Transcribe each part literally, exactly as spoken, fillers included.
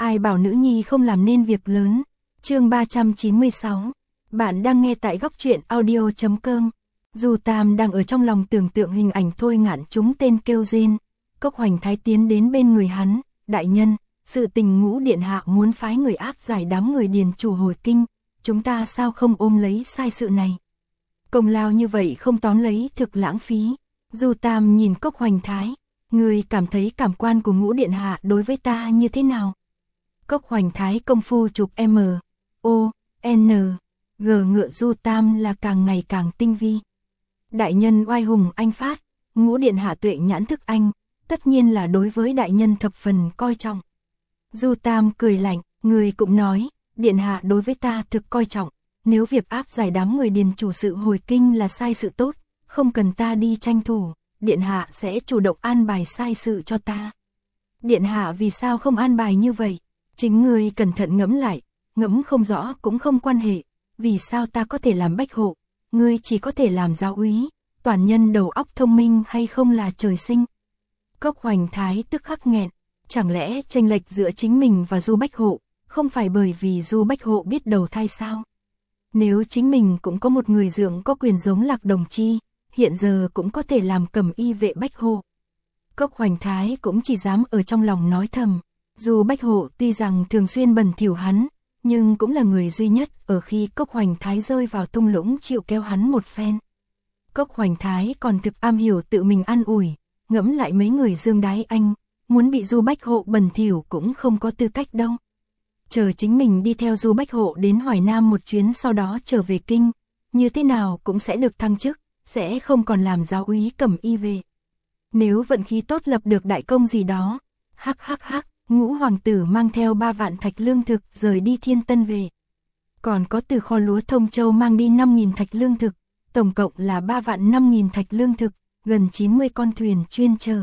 Ai bảo nữ nhi không làm nên việc lớn. Chương ba trăm chín mươi sáu. Bạn đang nghe tại góc truyện audio chấm com. Du Tam đang ở trong lòng tưởng tượng hình ảnh Thôi Ngạn trúng tên kêu rên. Cốc Hoành Thái tiến đến bên người hắn, đại nhân, sự tình Ngũ điện hạ muốn phái người áp giải đám người điền chủ hồi kinh, chúng ta sao không ôm lấy sai sự này. Công lao như vậy không tóm lấy thực lãng phí. Du Tam nhìn Cốc Hoành Thái, người cảm thấy cảm quan của Ngũ điện hạ đối với ta như thế nào? Cốc Hoành Thái công phu chụp M, O, N, G ngựa Du Tam là càng ngày càng tinh vi. Đại nhân oai hùng anh phát, Ngũ điện hạ tuệ nhãn thức anh, tất nhiên là đối với đại nhân thập phần coi trọng. Du Tam cười lạnh, người cũng nói, điện hạ đối với ta thực coi trọng, nếu việc áp giải đám người điền chủ sự hồi kinh là sai sự tốt, không cần ta đi tranh thủ, điện hạ sẽ chủ động an bài sai sự cho ta. Điện hạ vì sao không an bài như vậy? Chính người cẩn thận ngẫm lại, ngẫm không rõ cũng không quan hệ, vì sao ta có thể làm bách hộ, ngươi chỉ có thể làm giáo úy, toàn nhân đầu óc thông minh hay không là trời sinh. Cốc Hoành Thái tức khắc nghẹn, chẳng lẽ chênh lệch giữa chính mình và Du Bách Hộ, không phải bởi vì Du Bách Hộ biết đầu thai sao? Nếu chính mình cũng có một người dưỡng có quyền giống Lạc Đồng Chi, hiện giờ cũng có thể làm cầm y vệ Bách Hộ. Cốc Hoành Thái cũng chỉ dám ở trong lòng nói thầm, dù Bách Hộ tuy rằng thường xuyên bẩn thỉu hắn, nhưng cũng là người duy nhất ở khi Cốc Hoành Thái rơi vào thung lũng chịu kéo hắn một phen. Cốc Hoành Thái còn thực am hiểu tự mình an ủi, ngẫm lại mấy người Dương Đái Anh, muốn bị Du Bách Hộ bẩn thỉu cũng không có tư cách đâu. Chờ chính mình đi theo Du Bách Hộ đến Hoài Nam một chuyến sau đó trở về kinh, như thế nào cũng sẽ được thăng chức, sẽ không còn làm giáo úy cầm y vệ. Nếu vận khí tốt lập được đại công gì đó, hắc hắc hắc, Ngũ hoàng tử mang theo ba vạn thạch lương thực rời đi Thiên Tân về. Còn có từ kho lúa Thông Châu mang đi năm nghìn thạch lương thực, tổng cộng là ba vạn năm nghìn thạch lương thực, gần chín mươi con thuyền chuyên chở.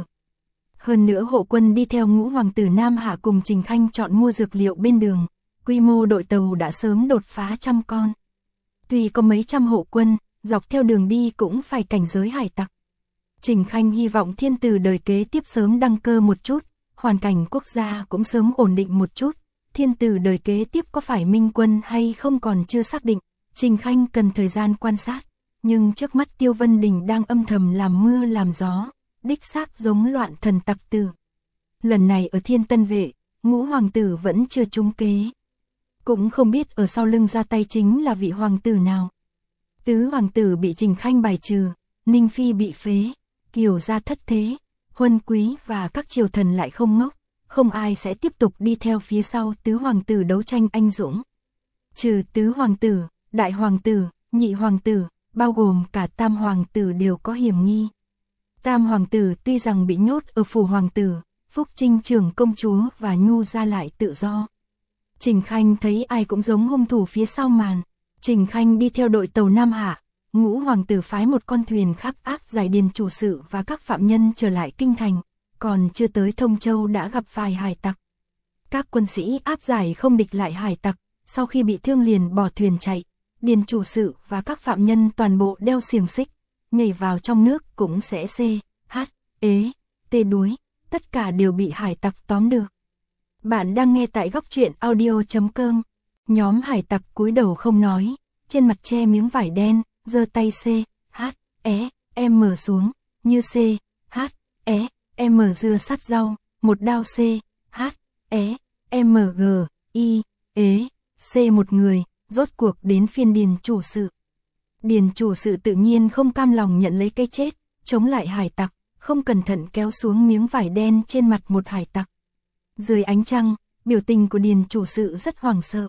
Hơn nữa hộ quân đi theo Ngũ hoàng tử Nam Hạ cùng Trình Khanh chọn mua dược liệu bên đường, quy mô đội tàu đã sớm đột phá trăm con. Tuy có mấy trăm hộ quân, dọc theo đường đi cũng phải cảnh giới hải tặc. Trình Khanh hy vọng thiên tử đời kế tiếp sớm đăng cơ một chút, hoàn cảnh quốc gia cũng sớm ổn định một chút, thiên tử đời kế tiếp có phải minh quân hay không còn chưa xác định, Trình Khanh cần thời gian quan sát, nhưng trước mắt Tiêu Vân Đình đang âm thầm làm mưa làm gió, đích xác giống loạn thần tặc tử. Lần này ở Thiên Tân vệ, Ngũ hoàng tử vẫn chưa trúng kế. Cũng không biết ở sau lưng ra tay chính là vị hoàng tử nào. Tứ hoàng tử bị Trình Khanh bài trừ, Ninh Phi bị phế, Kiều gia thất thế, Huân Quý và các triều thần lại không ngốc, không ai sẽ tiếp tục đi theo phía sau tứ hoàng tử đấu tranh anh dũng. Trừ tứ hoàng tử, đại hoàng tử, nhị hoàng tử, bao gồm cả tam hoàng tử đều có hiểm nghi. Tam hoàng tử tuy rằng bị nhốt ở phủ hoàng tử, Phúc Trinh trưởng công chúa và Nhu gia lại tự do. Trình Khanh thấy ai cũng giống hung thủ phía sau màn. Trình Khanh đi theo đội tàu Nam Hạ, Ngũ hoàng tử phái một con thuyền khác áp giải điền chủ sự và các phạm nhân trở lại kinh thành, còn chưa tới Thông Châu đã gặp phải hải tặc. Các quân sĩ áp giải không địch lại hải tặc, sau khi bị thương liền bỏ thuyền chạy, điền chủ sự và các phạm nhân toàn bộ đeo xiềng xích, nhảy vào trong nước cũng sẽ C, H, ế, tê đuối, tất cả đều bị hải tặc tóm được. Bạn đang nghe tại góc truyện audio chấm com. Nhóm hải tặc cúi đầu không nói, trên mặt che miếng vải đen, giơ tay C, H, E, M xuống, như C, H, E, M dưa sắt rau, một đao C, H, E, M G, I, ế, C một người, rốt cuộc đến phiên điền chủ sự. Điền chủ sự tự nhiên không cam lòng nhận lấy cái chết, chống lại hải tặc, không cẩn thận kéo xuống miếng vải đen trên mặt một hải tặc. Dưới ánh trăng, biểu tình của điền chủ sự rất hoảng sợ.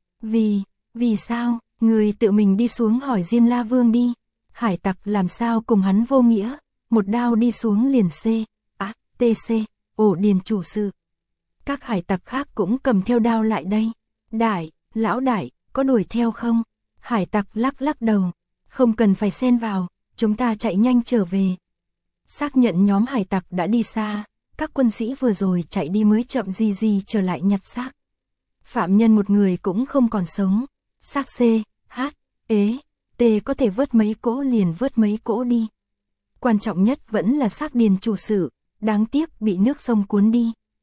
Vì, vì sao, người tự mình đi xuống hỏi Diêm La Vương đi, hải tặc làm sao cùng hắn vô nghĩa, một đao đi xuống liền C, A, T C, ổ điền chủ sự. Các hải tặc khác cũng cầm theo đao lại đây. Đại, lão đại, có đuổi theo không? Hải tặc lắc lắc đầu, không cần phải xen vào, chúng ta chạy nhanh trở về. Xác nhận nhóm hải tặc đã đi xa, các quân sĩ vừa rồi chạy đi mới chậm gì gì trở lại nhặt xác. Phạm nhân một người cũng không còn sống, xác C, H, ế, T có thể vớt mấy cỗ liền vớt mấy cỗ đi. Quan trọng nhất vẫn là xác điền chủ sự, đáng tiếc bị nước sông cuốn đi.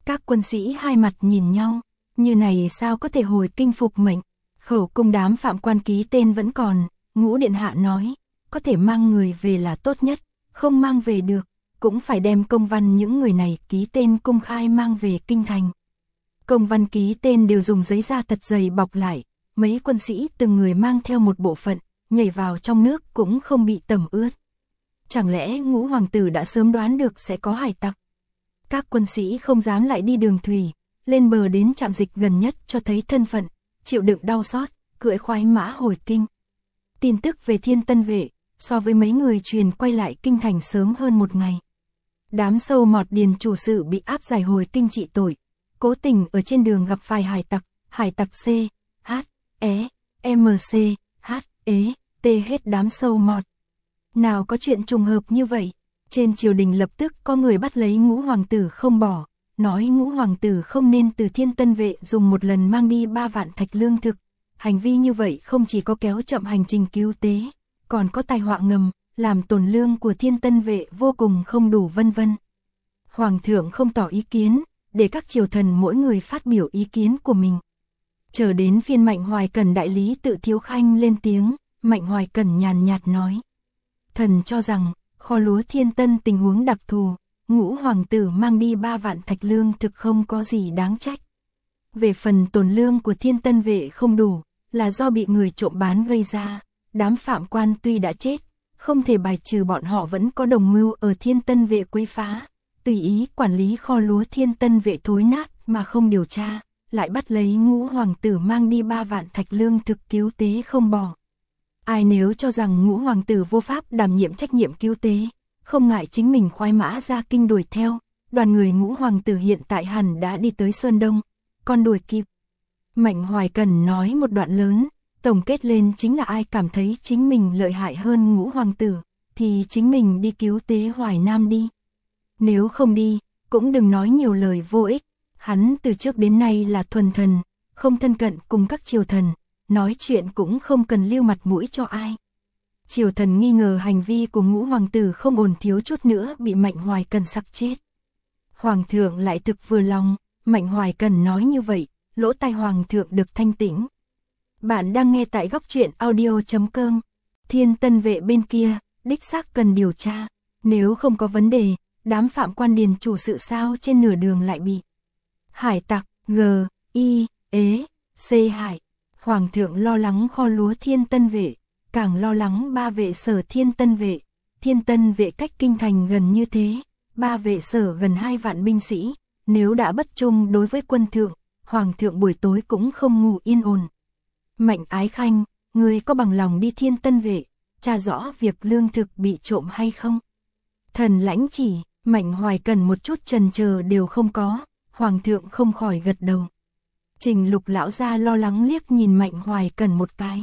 Các quân sĩ hai mặt nhìn nhau, như này sao có thể hồi kinh phục mệnh. Khẩu cung đám phạm quan ký tên vẫn còn, Ngũ điện hạ nói, có thể mang người về là tốt nhất, không mang về được, cũng phải đem công văn những người này ký tên công khai mang về kinh thành. Công văn ký tên đều dùng giấy da thật dày bọc lại, mấy quân sĩ từng người mang theo một bộ phận, nhảy vào trong nước cũng không bị tẩm ướt. Chẳng lẽ Ngũ hoàng tử đã sớm đoán được sẽ có hải tặc? Các quân sĩ không dám lại đi đường thủy, lên bờ đến trạm dịch gần nhất cho thấy thân phận, chịu đựng đau xót, cưỡi khoái mã hồi kinh. Tin tức về Thiên Tân vệ, so với mấy người truyền quay lại kinh thành sớm hơn một ngày. Đám sâu mọt điền chủ sự bị áp giải hồi kinh trị tội, cố tình ở trên đường gặp phải hải tặc, hải tặc C, H, E, M C, H, E, T hết đám sâu mọt. Nào có chuyện trùng hợp như vậy, trên triều đình lập tức có người bắt lấy Ngũ hoàng tử không bỏ, nói Ngũ hoàng tử không nên từ Thiên Tân vệ dùng một lần mang đi ba vạn thạch lương thực. Hành vi như vậy không chỉ có kéo chậm hành trình cứu tế, còn có tai họa ngầm, làm tổn lương của Thiên Tân vệ vô cùng không đủ vân vân. Hoàng thượng không tỏ ý kiến, để các triều thần mỗi người phát biểu ý kiến của mình. Chờ đến phiên Mạnh Hoài Cẩn đại lý Tự Thiếu Khanh lên tiếng, Mạnh Hoài Cẩn nhàn nhạt nói. Thần cho rằng, kho lúa Thiên Tân tình huống đặc thù, Ngũ hoàng tử mang đi ba vạn thạch lương thực không có gì đáng trách. Về phần tổn lương của Thiên Tân vệ không đủ, là do bị người trộm bán gây ra, đám phạm quan tuy đã chết, không thể bài trừ bọn họ vẫn có đồng mưu ở Thiên Tân vệ quấy phá, tùy ý quản lý kho lúa Thiên Tân vệ thối nát mà không điều tra, lại bắt lấy Ngũ hoàng tử mang đi ba vạn thạch lương thực cứu tế không bỏ. Ai nếu cho rằng Ngũ hoàng tử vô pháp đảm nhiệm trách nhiệm cứu tế, không ngại chính mình khoái mã ra kinh đuổi theo, đoàn người Ngũ hoàng tử hiện tại hẳn đã đi tới Sơn Đông, còn đuổi kịp. Mạnh Hoài Cẩn nói một đoạn lớn, tổng kết lên chính là ai cảm thấy chính mình lợi hại hơn Ngũ hoàng tử, thì chính mình đi cứu tế Hoài Nam đi. Nếu không đi, cũng đừng nói nhiều lời vô ích, hắn từ trước đến nay là thuần thần, không thân cận cùng các triều thần, nói chuyện cũng không cần lưu mặt mũi cho ai. Triều thần nghi ngờ hành vi của Ngũ hoàng tử không ổn, thiếu chút nữa bị Mạnh Hoài Cẩn sặc chết. Hoàng thượng lại thực vừa lòng, Mạnh Hoài Cẩn nói như vậy, lỗ tai hoàng thượng được thanh tĩnh. Bạn đang nghe tại góc truyện audio chấm com. Thiên Tân vệ bên kia, đích xác cần điều tra, nếu không có vấn đề, đám phạm quan điền chủ sự sao trên nửa đường lại bị hải tặc, G, I, ế, C hại. Hoàng thượng lo lắng kho lúa Thiên Tân vệ, càng lo lắng ba vệ sở Thiên Tân vệ. Thiên Tân vệ cách kinh thành gần như thế, ba vệ sở gần hai vạn binh sĩ, nếu đã bất trung đối với quân thượng, hoàng thượng buổi tối cũng không ngủ yên ổn. Mạnh Ái Khanh, ngươi có bằng lòng đi Thiên Tân vệ, tra rõ việc lương thực bị trộm hay không? Thần lãnh chỉ, Mạnh Hoài Cẩn một chút chần chờ đều không có, hoàng thượng không khỏi gật đầu. Trình Lục lão gia lo lắng liếc nhìn Mạnh Hoài Cẩn một cái.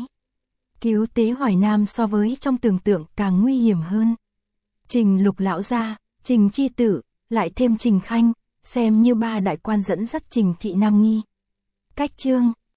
Cứu tế Hoài Nam so với trong tưởng tượng càng nguy hiểm hơn. Trình Lục lão gia, Trình chi tử, lại thêm Trình Khanh, xem như ba đại quan dẫn dắt Trình thị Nam nghi. Cách chương